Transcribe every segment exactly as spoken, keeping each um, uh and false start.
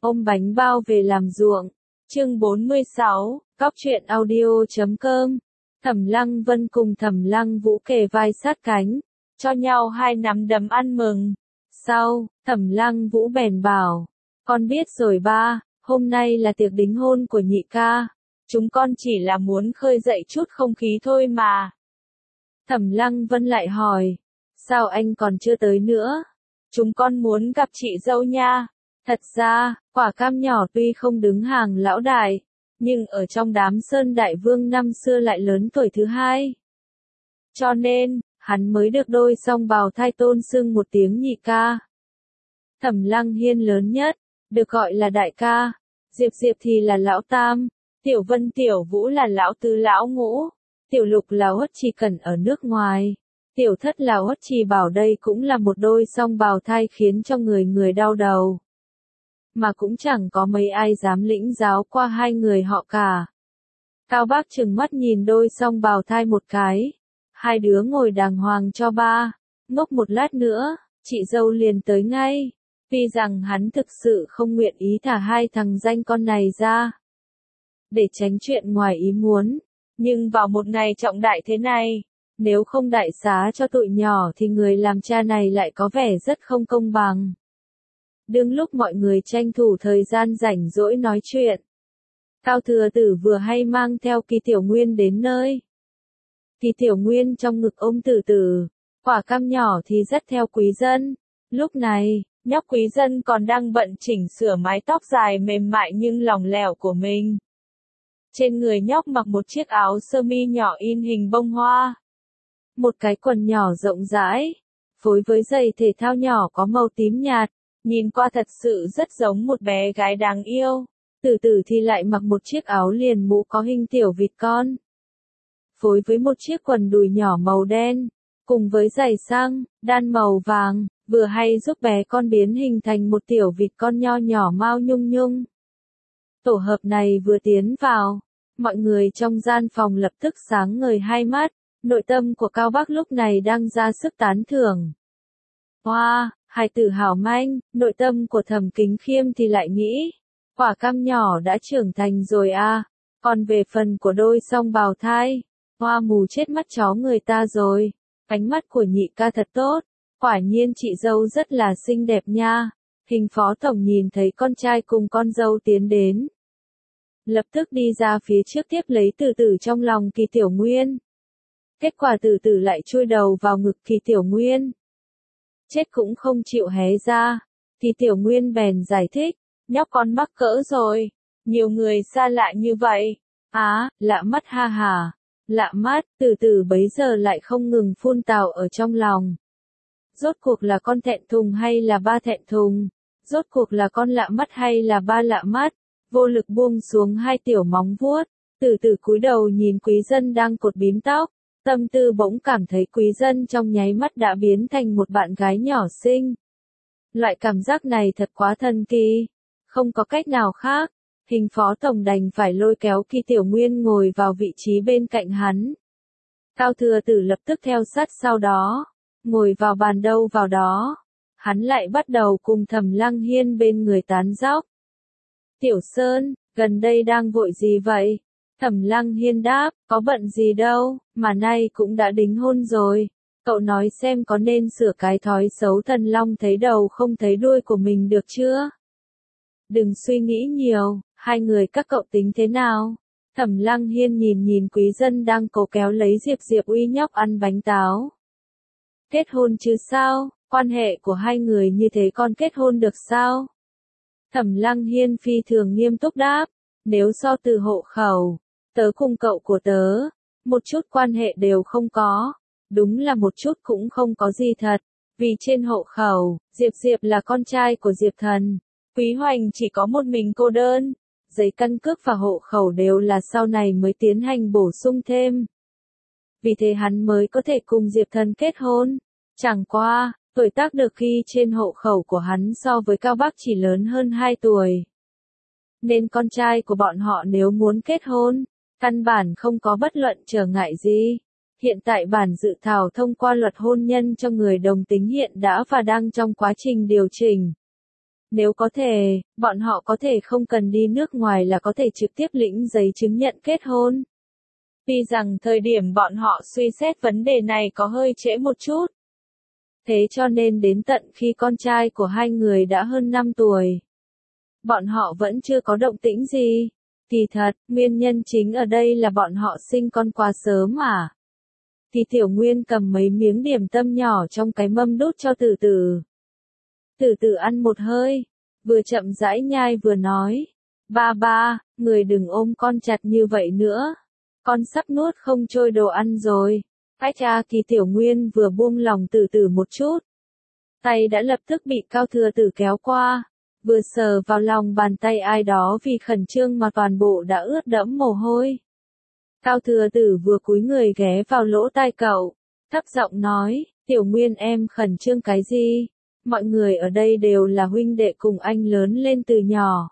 ôm bánh bao về làm ruộng. Chương bốn mươi sáu, Cóc truyện audio chấm com. Thẩm Lăng Vân cùng Thẩm Lăng Vũ kề vai sát cánh, cho nhau hai nắm đấm ăn mừng. Sau, Thẩm Lăng Vũ bèn bảo, con biết rồi ba, hôm nay là tiệc đính hôn của nhị ca. Chúng con chỉ là muốn khơi dậy chút không khí thôi mà. Thẩm Lăng Vân lại hỏi, sao anh còn chưa tới nữa? Chúng con muốn gặp chị dâu nha. Thật ra, quả cam nhỏ tuy không đứng hàng lão đại, nhưng ở trong đám Sơn Đại Vương năm xưa lại lớn tuổi thứ hai. Cho nên, hắn mới được đôi song bào thai tôn xưng một tiếng nhị ca. Thẩm Lăng Hiên lớn nhất, được gọi là đại ca, Diệp Diệp thì là lão tam, Tiểu Vân Tiểu Vũ là lão tứ lão ngũ, Tiểu Lục là Uất Trì Cẩn ở nước ngoài, Tiểu Thất là Uất Trì Bảo, đây cũng là một đôi song bào thai khiến cho người người đau đầu. Mà cũng chẳng có mấy ai dám lĩnh giáo qua hai người họ cả. Cao Bác trừng mắt nhìn đôi song bào thai một cái. Hai đứa ngồi đàng hoàng cho ba. Ngốc một lát nữa, chị dâu liền tới ngay. Vì rằng hắn thực sự không nguyện ý thả hai thằng danh con này ra. Để tránh chuyện ngoài ý muốn. Nhưng vào một ngày trọng đại thế này, nếu không đại xá cho tụi nhỏ thì người làm cha này lại có vẻ rất không công bằng. Đương lúc mọi người tranh thủ thời gian rảnh rỗi nói chuyện, Cao Thừa Tử vừa hay mang theo Kỳ Tiểu Nguyên đến nơi. Kỳ Tiểu Nguyên trong ngực ôm Tử Tử, quả cam nhỏ thì dắt theo Quý Dân. Lúc này, nhóc Quý Dân còn đang bận chỉnh sửa mái tóc dài mềm mại nhưng lỏng lẻo của mình. Trên người nhóc mặc một chiếc áo sơ mi nhỏ in hình bông hoa, một cái quần nhỏ rộng rãi, phối với giày thể thao nhỏ có màu tím nhạt. Nhìn qua thật sự rất giống một bé gái đáng yêu. Tử Tử thì lại mặc một chiếc áo liền mũ có hình tiểu vịt con, phối với một chiếc quần đùi nhỏ màu đen, cùng với giày sang, đan màu vàng, vừa hay giúp bé con biến hình thành một tiểu vịt con nho nhỏ mao nhung nhung. Tổ hợp này vừa tiến vào, mọi người trong gian phòng lập tức sáng ngời hai mắt, nội tâm của Cao Bác lúc này đang ra sức tán thưởng. Hoa! Wow, hài tử hảo manh, nội tâm của Thẩm Kính Khiêm thì lại nghĩ, quả cam nhỏ đã trưởng thành rồi à, còn về phần của đôi song bào thai, hoa mù chết mắt chó người ta rồi, ánh mắt của nhị ca thật tốt, quả nhiên chị dâu rất là xinh đẹp nha. Hình phó tổng nhìn thấy con trai cùng con dâu tiến đến, lập tức đi ra phía trước tiếp lấy Tử Tử trong lòng Kỳ Tiểu Nguyên. Kết quả Tử Tử lại chui đầu vào ngực Kỳ Tiểu Nguyên. Chết cũng không chịu hé ra, thì Tiểu Nguyên bèn giải thích, nhóc con mắc cỡ rồi, nhiều người xa lạ như vậy, á, à, lạ mắt ha hà, lạ mắt. Tử Tử bấy giờ lại không ngừng phun tào ở trong lòng. Rốt cuộc là con thẹn thùng hay là ba thẹn thùng, rốt cuộc là con lạ mắt hay là ba lạ mắt, vô lực buông xuống hai tiểu móng vuốt. Tử Tử cúi đầu nhìn Quý Dân đang cột bím tóc. Tâm tư bỗng cảm thấy Quý Dân trong nháy mắt đã biến thành một bạn gái nhỏ xinh. Loại cảm giác này thật quá thần kỳ. Không có cách nào khác, hình phó tổng đành phải lôi kéo Kỳ Tiểu Nguyên ngồi vào vị trí bên cạnh hắn. Cao Thừa Tử lập tức theo sát sau đó, ngồi vào bàn đâu vào đó. Hắn lại bắt đầu cùng Thẩm Lăng Hiên bên người tán dóc. Tiểu Sơn, gần đây đang vội gì vậy? Thẩm Lăng Hiên đáp, có bận gì đâu, mà nay cũng đã đính hôn rồi. Cậu nói xem có nên sửa cái thói xấu thần long thấy đầu không thấy đuôi của mình được chưa? Đừng suy nghĩ nhiều, hai người các cậu tính thế nào? Thẩm Lăng Hiên nhìn nhìn Quý Dân đang cố kéo lấy Diệp Diệp uy nhóc ăn bánh táo. Kết hôn chứ sao, quan hệ của hai người như thế còn kết hôn được sao? Thẩm Lăng Hiên phi thường nghiêm túc đáp, nếu so từ hộ khẩu, tớ cùng cậu của tớ, một chút quan hệ đều không có, đúng là một chút cũng không có gì thật, vì trên hộ khẩu, Diệp Diệp là con trai của Diệp Thần, Quý Hoành chỉ có một mình cô đơn, giấy căn cước và hộ khẩu đều là sau này mới tiến hành bổ sung thêm. Vì thế hắn mới có thể cùng Diệp Thần kết hôn, chẳng qua, tuổi tác được ghi trên hộ khẩu của hắn so với Cao Bác chỉ lớn hơn hai tuổi. Nên con trai của bọn họ nếu muốn kết hôn, căn bản không có bất luận trở ngại gì. Hiện tại bản dự thảo thông qua luật hôn nhân cho người đồng tính hiện đã và đang trong quá trình điều chỉnh. Nếu có thể, bọn họ có thể không cần đi nước ngoài là có thể trực tiếp lĩnh giấy chứng nhận kết hôn. Tuy rằng thời điểm bọn họ suy xét vấn đề này có hơi trễ một chút. Thế cho nên đến tận khi con trai của hai người đã hơn năm tuổi, bọn họ vẫn chưa có động tĩnh gì. Kỳ thật, nguyên nhân chính ở đây là bọn họ sinh con quá sớm à. Thì Tiểu Nguyên cầm mấy miếng điểm tâm nhỏ trong cái mâm đút cho Tử Tử. Tử Tử ăn một hơi, vừa chậm rãi nhai vừa nói. Ba ba, người đừng ôm con chặt như vậy nữa. Con sắp nuốt không trôi đồ ăn rồi. Ách cha Kỳ Tiểu Nguyên vừa buông lòng Tử Tử một chút. Tay đã lập tức bị Cao Thừa Tử kéo qua. Vừa sờ vào lòng bàn tay ai đó vì khẩn trương mà toàn bộ đã ướt đẫm mồ hôi. Cao Thừa Tử vừa cúi người ghé vào lỗ tai cậu, thấp giọng nói, Tiểu Nguyên em khẩn trương cái gì? Mọi người ở đây đều là huynh đệ cùng anh lớn lên từ nhỏ.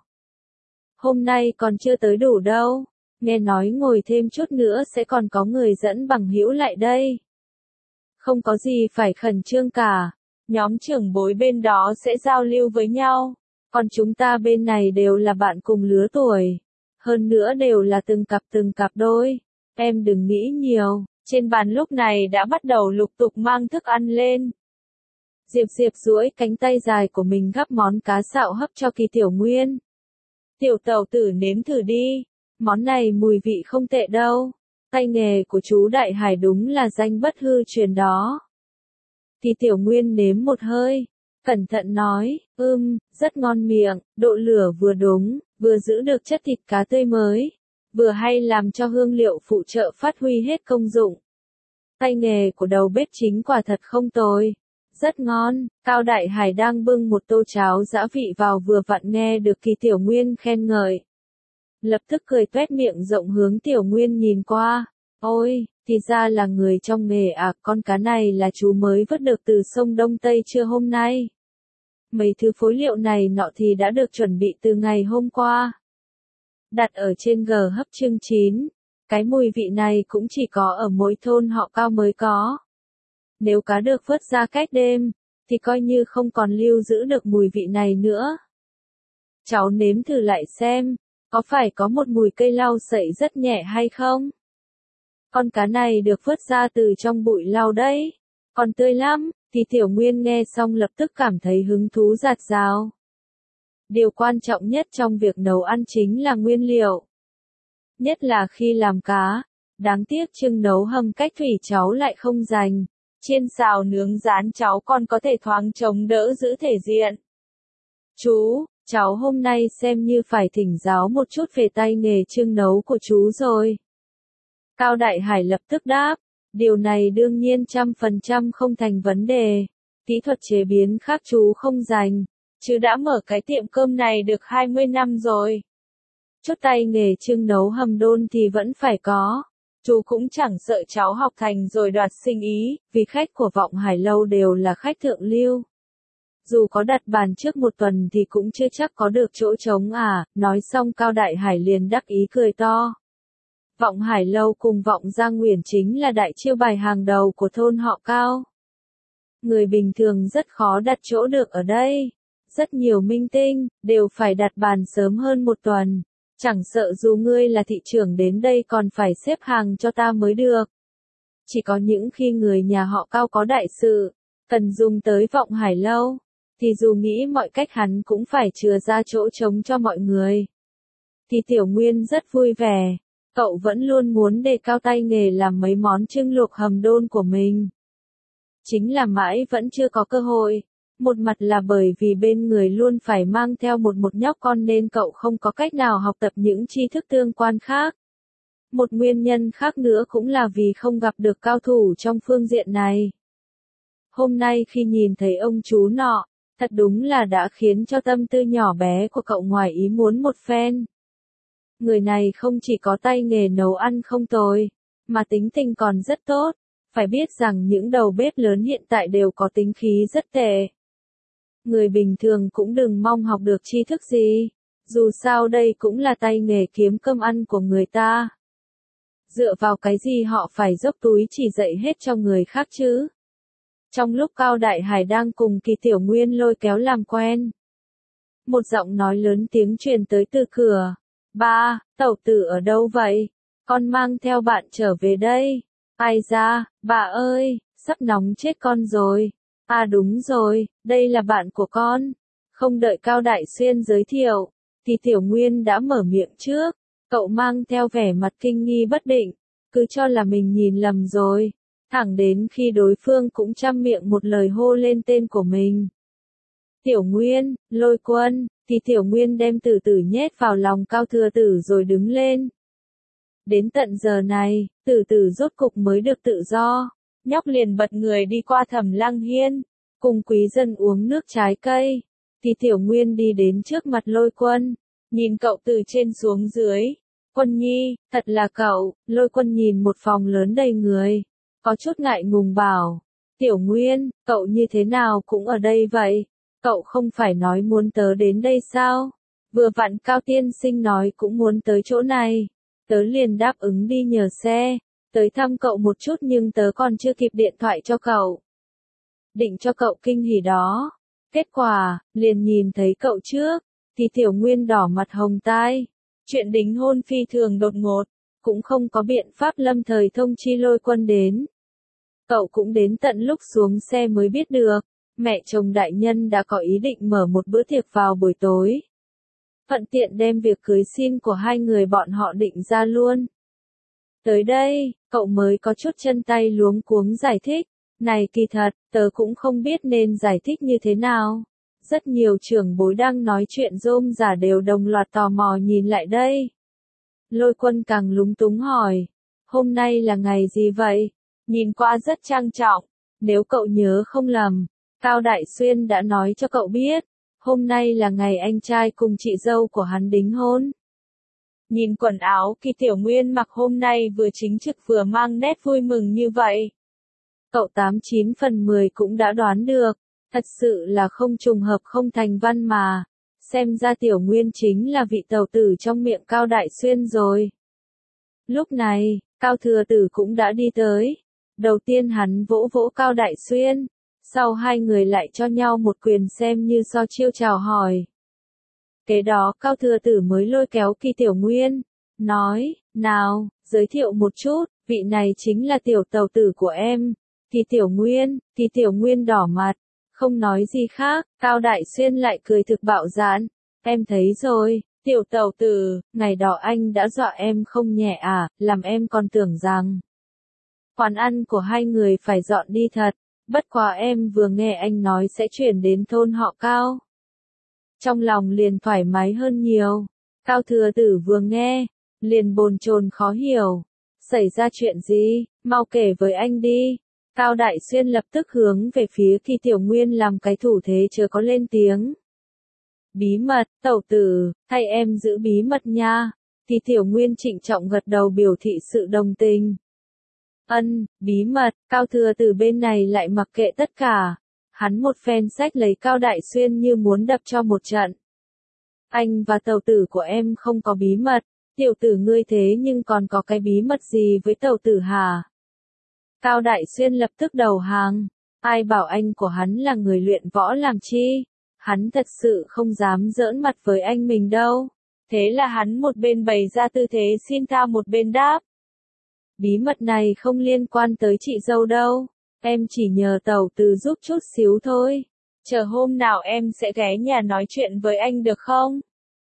Hôm nay còn chưa tới đủ đâu, nghe nói ngồi thêm chút nữa sẽ còn có người dẫn bằng hữu lại đây. Không có gì phải khẩn trương cả, nhóm trưởng bối bên đó sẽ giao lưu với nhau. Còn chúng ta bên này đều là bạn cùng lứa tuổi. Hơn nữa đều là từng cặp từng cặp đôi. Em đừng nghĩ nhiều. Trên bàn lúc này đã bắt đầu lục tục mang thức ăn lên. Diệp Diệp duỗi cánh tay dài của mình gắp món cá xạo hấp cho Kỳ Tiểu Nguyên. Tiểu tẩu tử nếm thử đi. Món này mùi vị không tệ đâu. Tay nghề của chú Đại Hải đúng là danh bất hư truyền đó. Kỳ Tiểu Nguyên nếm một hơi. Cẩn thận nói, ưm, rất ngon miệng, độ lửa vừa đúng, vừa giữ được chất thịt cá tươi mới, vừa hay làm cho hương liệu phụ trợ phát huy hết công dụng. Tay nghề của đầu bếp chính quả thật không tồi, rất ngon. Cao Đại Hải đang bưng một tô cháo giã vị vào vừa vặn nghe được Kỳ Tiểu Nguyên khen ngợi. Lập tức cười tuét miệng rộng hướng Tiểu Nguyên nhìn qua, ôi, thì ra là người trong nghề à, con cá này là chú mới vớt được từ sông Đông Tây trưa hôm nay. Mấy thứ phối liệu này nọ thì đã được chuẩn bị từ ngày hôm qua. Đặt ở trên gờ hấp chương chín. Cái mùi vị này cũng chỉ có ở mỗi thôn họ Cao mới có. Nếu cá được vớt ra cách đêm, thì coi như không còn lưu giữ được mùi vị này nữa. Cháu nếm thử lại xem, có phải có một mùi cây lau sậy rất nhẹ hay không? Con cá này được vớt ra từ trong bụi lau đấy, còn tươi lắm. Thì Tiểu Nguyên nghe xong lập tức cảm thấy hứng thú rạt rào. Điều quan trọng nhất trong việc nấu ăn chính là nguyên liệu. Nhất là khi làm cá, đáng tiếc chưng nấu hầm cách thủy cháu lại không dành. Chiên xào nướng rán cháu còn có thể thoáng chống đỡ giữ thể diện. Chú, cháu hôm nay xem như phải thỉnh giáo một chút về tay nghề chưng nấu của chú rồi. Cao Đại Hải lập tức đáp. Điều này đương nhiên trăm phần trăm không thành vấn đề. Kỹ thuật chế biến khác chú không dành. Chứ đã mở cái tiệm cơm này được hai mươi năm rồi. Chút tay nghề chưng nấu hầm đôn thì vẫn phải có. Chú cũng chẳng sợ cháu học thành rồi đoạt sinh ý, vì khách của Vọng Hải Lâu đều là khách thượng lưu. Dù có đặt bàn trước một tuần thì cũng chưa chắc có được chỗ trống à, nói xong Cao Đại Hải liền đắc ý cười to. Vọng Hải Lâu cùng Vọng Giang Nguyền chính là đại chiêu bài hàng đầu của thôn họ Cao. Người bình thường rất khó đặt chỗ được ở đây. Rất nhiều minh tinh, đều phải đặt bàn sớm hơn một tuần. Chẳng sợ dù ngươi là thị trưởng đến đây còn phải xếp hàng cho ta mới được. Chỉ có những khi người nhà họ Cao có đại sự, cần dùng tới Vọng Hải Lâu, thì dù nghĩ mọi cách hắn cũng phải chừa ra chỗ trống cho mọi người. Thì Tiểu Nguyên rất vui vẻ. Cậu vẫn luôn muốn đề cao tay nghề làm mấy món trưng luộc hầm đôn của mình. Chính là mãi vẫn chưa có cơ hội. Một mặt là bởi vì bên người luôn phải mang theo một một nhóc con nên cậu không có cách nào học tập những tri thức tương quan khác. Một nguyên nhân khác nữa cũng là vì không gặp được cao thủ trong phương diện này. Hôm nay khi nhìn thấy ông chú nọ, thật đúng là đã khiến cho tâm tư nhỏ bé của cậu ngoài ý muốn một phen. Người này không chỉ có tay nghề nấu ăn không tồi, mà tính tình còn rất tốt. Phải biết rằng những đầu bếp lớn hiện tại đều có tính khí rất tệ. Người bình thường cũng đừng mong học được tri thức gì. Dù sao đây cũng là tay nghề kiếm cơm ăn của người ta. Dựa vào cái gì họ phải dốc túi chỉ dạy hết cho người khác chứ? Trong lúc Cao Đại Hải đang cùng Kỳ Tiểu Nguyên lôi kéo làm quen, một giọng nói lớn tiếng truyền tới từ cửa. Ba, tẩu tử ở đâu vậy? Con mang theo bạn trở về đây. Ai ra, bà ơi, sắp nóng chết con rồi. À đúng rồi, đây là bạn của con. Không đợi Cao Đại Xuyên giới thiệu, thì Tiểu Nguyên đã mở miệng trước. Cậu mang theo vẻ mặt kinh nghi bất định, cứ cho là mình nhìn lầm rồi. Thẳng đến khi đối phương cũng trăm miệng một lời hô lên tên của mình. Tiểu Nguyên, Lôi Quân, thì Tiểu Nguyên đem Tử Tử nhét vào lòng Cao Thừa Tử rồi đứng lên. Đến tận giờ này, Tử Tử rốt cục mới được tự do. Nhóc liền bật người đi qua Thẩm Lăng Hiên, cùng quý dân uống nước trái cây. Thì Tiểu Nguyên đi đến trước mặt Lôi Quân, nhìn cậu từ trên xuống dưới. Quân nhi, thật là cậu. Lôi Quân nhìn một phòng lớn đầy người, có chút ngại ngùng bảo. Tiểu Nguyên, cậu như thế nào cũng ở đây vậy? Cậu không phải nói muốn tớ đến đây sao? Vừa vặn Cao tiên sinh nói cũng muốn tới chỗ này. Tớ liền đáp ứng đi nhờ xe, tới thăm cậu một chút nhưng tớ còn chưa kịp điện thoại cho cậu. Định cho cậu kinh hỉ đó. Kết quả, liền nhìn thấy cậu trước, thì Tiểu Nguyên đỏ mặt hồng tai. Chuyện đính hôn phi thường đột ngột, cũng không có biện pháp lâm thời thông chi Lôi Quân đến. Cậu cũng đến tận lúc xuống xe mới biết được, mẹ chồng đại nhân đã có ý định mở một bữa tiệc vào buổi tối. Thuận tiện đem việc cưới xin của hai người bọn họ định ra luôn. Tới đây, cậu mới có chút chân tay luống cuống giải thích. Này kỳ thật, tớ cũng không biết nên giải thích như thế nào. Rất nhiều trưởng bối đang nói chuyện rôm rả đều đồng loạt tò mò nhìn lại đây. Lôi Quân càng lúng túng hỏi. Hôm nay là ngày gì vậy? Nhìn qua rất trang trọng. Nếu cậu nhớ không lầm, Cao Đại Xuyên đã nói cho cậu biết. Hôm nay là ngày anh trai cùng chị dâu của hắn đính hôn. Nhìn quần áo Kỳ Tiểu Nguyên mặc hôm nay vừa chính trực vừa mang nét vui mừng như vậy. Cậu tám chín phần mười cũng đã đoán được, thật sự là không trùng hợp không thành văn mà. Xem ra Tiểu Nguyên chính là vị tẩu tử trong miệng Cao Đại Xuyên rồi. Lúc này, Cao Thừa Tử cũng đã đi tới. Đầu tiên hắn vỗ vỗ Cao Đại Xuyên. Sau hai người lại cho nhau một quyền xem như so chiêu chào hỏi. Kế đó Cao Thừa Tử mới lôi kéo Kỳ Tiểu Nguyên, nói, nào, giới thiệu một chút, vị này chính là tiểu tẩu tử của em. Kỳ Tiểu Nguyên, Kỳ Tiểu Nguyên đỏ mặt, không nói gì khác, Cao Đại Xuyên lại cười thực bạo dạn. Em thấy rồi, tiểu tẩu tử, ngày đó anh đã dọa em không nhẹ à, làm em còn tưởng rằng quán ăn của hai người phải dọn đi thật. Bất quá em vừa nghe anh nói sẽ chuyển đến thôn họ Cao. Trong lòng liền thoải mái hơn nhiều. Cao Thừa Tử vừa nghe, liền bồn chồn khó hiểu. Xảy ra chuyện gì, mau kể với anh đi. Cao Đại Xuyên lập tức hướng về phía Kỳ Tiểu Nguyên làm cái thủ thế chưa có lên tiếng. Bí mật, tẩu tử, thay em giữ bí mật nha. Kỳ Tiểu Nguyên trịnh trọng gật đầu biểu thị sự đồng tình. Ân, bí mật, Cao Thừa Tử bên này lại mặc kệ tất cả. Hắn một phen sách lấy Cao Đại Xuyên như muốn đập cho một trận. Anh và tẩu tử của em không có bí mật, tiểu tử ngươi thế nhưng còn có cái bí mật gì với tẩu tử hả? Cao Đại Xuyên lập tức đầu hàng. Ai bảo anh của hắn là người luyện võ làm chi? Hắn thật sự không dám giỡn mặt với anh mình đâu. Thế là hắn một bên bày ra tư thế xin tha một bên đáp. Bí mật này không liên quan tới chị dâu đâu. Em chỉ nhờ tẩu tử giúp chút xíu thôi. Chờ hôm nào em sẽ ghé nhà nói chuyện với anh được không?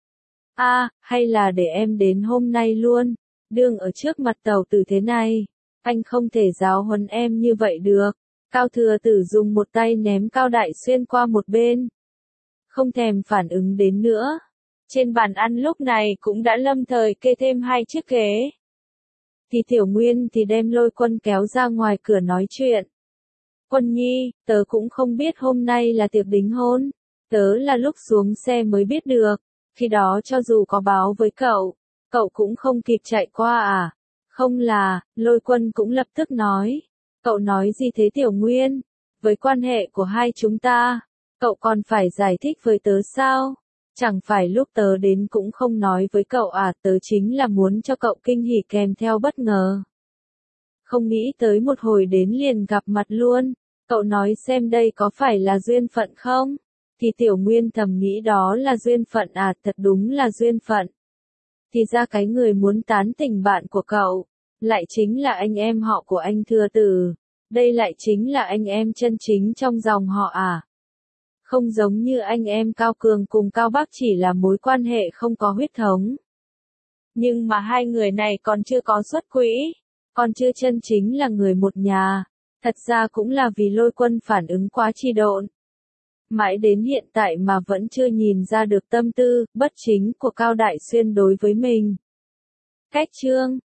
À, hay là để em đến hôm nay luôn. Đương ở trước mặt tẩu tử thế này. Anh không thể giáo huấn em như vậy được. Cao Thừa Tử dùng một tay ném Cao Đại Xuyên qua một bên. Không thèm phản ứng đến nữa. Trên bàn ăn lúc này cũng đã lâm thời kê thêm hai chiếc ghế. Thì Tiểu Nguyên thì đem Lôi Quân kéo ra ngoài cửa nói chuyện. Quân nhi, tớ cũng không biết hôm nay là tiệc đính hôn. Tớ là lúc xuống xe mới biết được. Khi đó cho dù có báo với cậu, cậu cũng không kịp chạy qua à? Không là, Lôi Quân cũng lập tức nói. Cậu nói gì thế Tiểu Nguyên? Với quan hệ của hai chúng ta, cậu còn phải giải thích với tớ sao? Chẳng phải lúc tớ đến cũng không nói với cậu à, tớ chính là muốn cho cậu kinh hỉ kèm theo bất ngờ. Không nghĩ tới một hồi đến liền gặp mặt luôn. Cậu nói xem đây có phải là duyên phận không? Thì Tiểu Nguyên thầm nghĩ đó là duyên phận à, thật đúng là duyên phận. Thì ra cái người muốn tán tỉnh bạn của cậu, lại chính là anh em họ của anh Thừa Tử. Đây lại chính là anh em chân chính trong dòng họ à. Không giống như anh em Cao Cường cùng Cao Bắc chỉ là mối quan hệ không có huyết thống. Nhưng mà hai người này còn chưa có xuất quỹ, còn chưa chân chính là người một nhà. Thật ra cũng là vì Lôi Quân phản ứng quá chi độn. Mãi đến hiện tại mà vẫn chưa nhìn ra được tâm tư, bất chính của Cao Đại Xuyên đối với mình. Cách chương